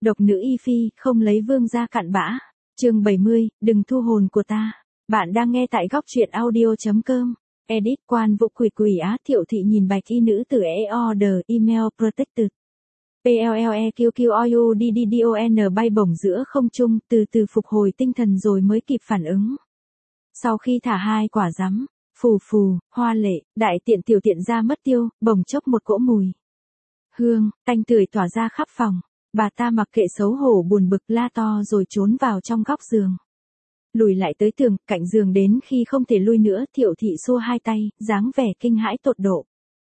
Độc nữ y phi, không lấy vương gia cặn bã. Chương 70, đừng thu hồn của ta. Bạn đang nghe tại góc truyện audio.com. Edit Quan Vũ Quỷ Quỷ Á Thiệu Thị nhìn bạch y nữ tử order email protected. PLLEQQOUDDDON bay bổng giữa không trung, từ từ phục hồi tinh thần rồi mới kịp phản ứng. Sau khi thả 2 quả rắm, phù phù, hoa lệ, đại tiện tiểu tiện ra mất tiêu, bồng chốc một cỗ mùi hương, tanh tưởi tỏa ra khắp phòng. Bà ta mặc kệ xấu hổ buồn bực la to rồi trốn vào trong góc giường. Lùi lại tới tường, cạnh giường đến khi không thể lui nữa, Thiệu Thị xua hai tay, dáng vẻ kinh hãi tột độ.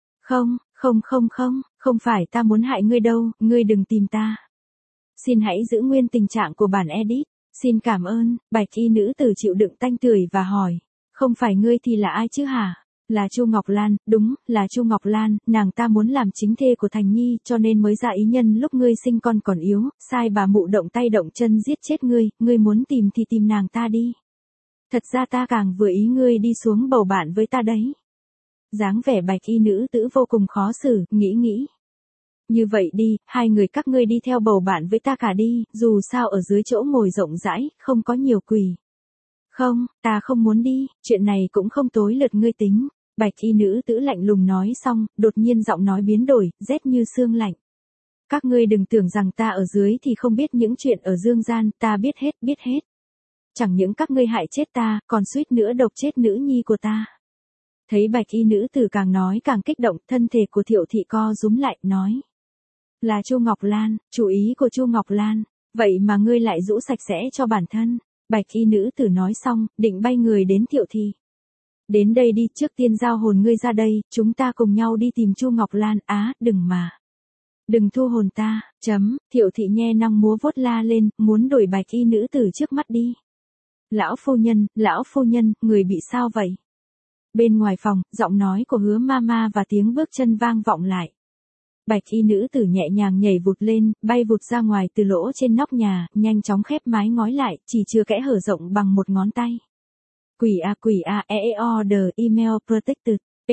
Không phải ta muốn hại ngươi đâu, ngươi đừng tìm ta. Xin hãy giữ nguyên tình trạng của bản edit. Xin cảm ơn. Bạch y nữ tử chịu đựng tanh tưởi và hỏi. Không phải ngươi thì là ai chứ hả? Là Chu Ngọc Lan, đúng, là Chu Ngọc Lan, nàng ta muốn làm chính thê của Thành Nhi cho nên mới ra ý nhân lúc ngươi sinh con còn yếu, sai bà mụ động tay động chân giết chết ngươi muốn tìm thì tìm nàng ta đi. Thật ra ta càng vừa ý ngươi đi xuống bầu bạn với ta đấy. Dáng vẻ bạch y nữ tử vô cùng khó xử, nghĩ. Như vậy đi, hai người các ngươi đi theo bầu bạn với ta cả đi, dù sao ở dưới chỗ ngồi rộng rãi, không có nhiều quỷ. Không, ta không muốn đi, chuyện này cũng không tối lượt ngươi tính. Bạch y nữ tử lạnh lùng nói xong, đột nhiên giọng nói biến đổi, rét như xương lạnh. Các ngươi đừng tưởng rằng ta ở dưới thì không biết những chuyện ở dương gian, ta biết hết. Chẳng những các ngươi hại chết ta, còn suýt nữa độc chết nữ nhi của ta. Thấy bạch y nữ tử càng nói càng kích động, thân thể của Thiệu Thị co rúm lại, nói. Là Chu Ngọc Lan, chủ ý của Chu Ngọc Lan, vậy mà ngươi lại rũ sạch sẽ cho bản thân. Bạch y nữ tử nói xong, định bay người đến Thiệu Thị. Đến đây đi, trước tiên giao hồn ngươi ra đây, chúng ta cùng nhau đi tìm Chu Ngọc Lan. Á, đừng thu hồn ta, Thiệu Thị nhe nang múa vuốt la lên, muốn đuổi bạch y nữ tử trước mắt đi. Lão phu nhân, người bị sao vậy? Bên ngoài phòng, giọng nói của Hứa Mama và tiếng bước chân vang vọng lại. Bạch y nữ tử nhẹ nhàng nhảy vụt lên, bay vụt ra ngoài từ lỗ trên nóc nhà, nhanh chóng khép mái ngói lại, chỉ chừa kẽ hở rộng bằng một ngón tay. Quỷ a, order email protected.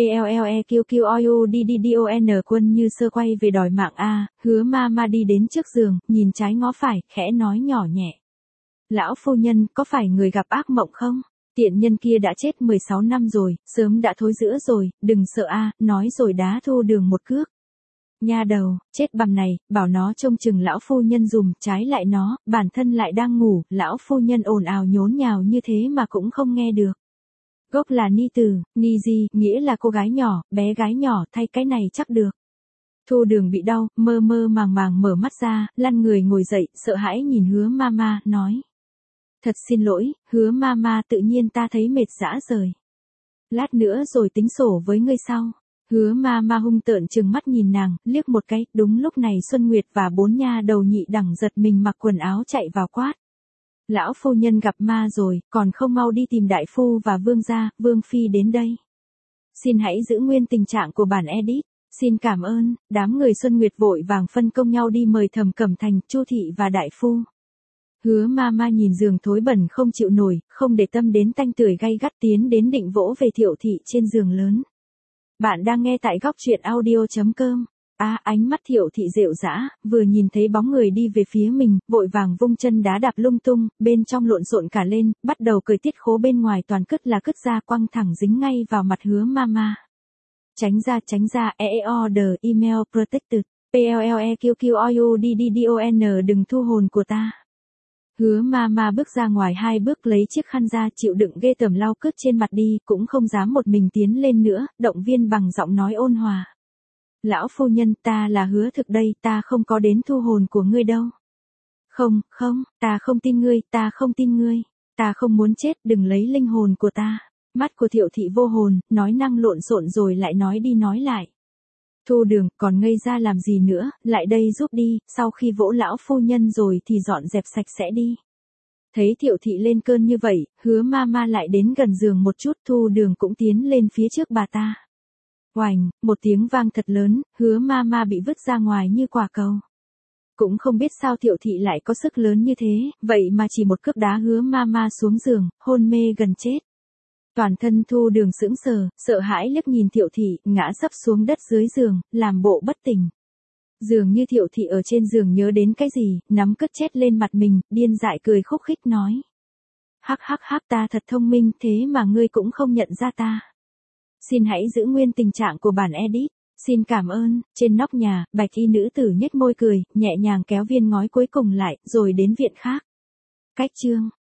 PLLEQQOUDDDON quân như sơ quay về đòi mạng a. Hứa Mama đi đến trước giường, nhìn trái ngó phải, khẽ nói nhỏ nhẹ. Lão phu nhân, có phải người gặp ác mộng không? Tiện nhân kia đã chết 16 năm rồi, sớm đã thối rữa rồi, đừng sợ a, nói rồi đá Thu Đường một cước. Nha đầu, chết bầm này, bảo nó trông chừng lão phu nhân dùm, trái lại nó, bản thân lại đang ngủ, lão phu nhân ồn ào nhốn nhào như thế mà cũng không nghe được. Gốc là ni tử, ni gì, nghĩa là cô gái nhỏ, bé gái nhỏ, thay cái này chắc được. Thu Đường bị đau, mơ màng mở mắt ra, lăn người ngồi dậy, sợ hãi nhìn Hứa Mama, nói. Thật xin lỗi, Hứa Mama, tự nhiên ta thấy mệt rã rời. Lát nữa rồi tính sổ với ngươi sau. Hứa Mama hung tợn trừng mắt nhìn nàng, liếc một cái, đúng lúc này Xuân Nguyệt và 4 nha đầu nhị đẳng giật mình mặc quần áo chạy vào quát. Lão phu nhân gặp ma rồi, còn không mau đi tìm đại phu và vương gia, vương phi đến đây. Xin hãy giữ nguyên tình trạng của bản edit. Xin cảm ơn. Đám người Xuân Nguyệt vội vàng phân công nhau đi mời Thẩm Cẩm Thành, Chu Thị và đại phu. Hứa Mama nhìn giường thối bẩn không chịu nổi, không để tâm đến tanh tưởi gay gắt tiến đến định vỗ về Thiệu Thị trên giường lớn. Bạn đang nghe tại góc truyện audio.com. Ánh mắt Thiệu Thị rệu rã, vừa nhìn thấy bóng người đi về phía mình, vội vàng vung chân đá đạp lung tung, bên trong lộn xộn cả lên, bắt đầu cởi tiết khố bên ngoài toàn cứt ra quăng thẳng dính ngay vào mặt Hứa Mama. Tránh ra, order email protected. PLLEQQOUDDDON đừng thu hồn của ta. Hứa Mama bước ra ngoài 2 bước lấy chiếc khăn ra chịu đựng ghê tởm lau cứt trên mặt đi, cũng không dám một mình tiến lên nữa, động viên bằng giọng nói ôn hòa. Lão phu nhân, ta là Hứa Thực đây, ta không có đến thu hồn của ngươi đâu. Không, ta không tin ngươi, ta không muốn chết, đừng lấy linh hồn của ta. Mắt của Thiệu Thị vô hồn, nói năng lộn xộn rồi lại nói đi nói lại. Thu Đường, còn ngây ra làm gì nữa, lại đây giúp đi, sau khi vỗ lão phu nhân rồi thì dọn dẹp sạch sẽ đi. Thấy Thiệu Thị lên cơn như vậy, Hứa Mama lại đến gần giường một chút, Thu Đường cũng tiến lên phía trước bà ta. Oành, một tiếng vang thật lớn, Hứa Mama bị vứt ra ngoài như quả cầu. Cũng không biết sao Thiệu Thị lại có sức lớn như thế, vậy mà chỉ một cước đá Hứa Mama xuống giường, hôn mê gần chết. Toàn thân Thu Đường sững sờ, sợ hãi liếc nhìn Thiệu Thị, ngã sấp xuống đất dưới giường, làm bộ bất tỉnh. Dường như Thiệu Thị ở trên giường nhớ đến cái gì, nắm cứt chết lên mặt mình, điên dại cười khúc khích nói. Hắc hắc hắc, ta thật thông minh, thế mà ngươi cũng không nhận ra ta. Xin hãy giữ nguyên tình trạng của bản edit. Xin cảm ơn. Trên nóc nhà, bạch y nữ tử nhếch môi cười, nhẹ nhàng kéo viên ngói cuối cùng lại, rồi đến viện khác. Cách chương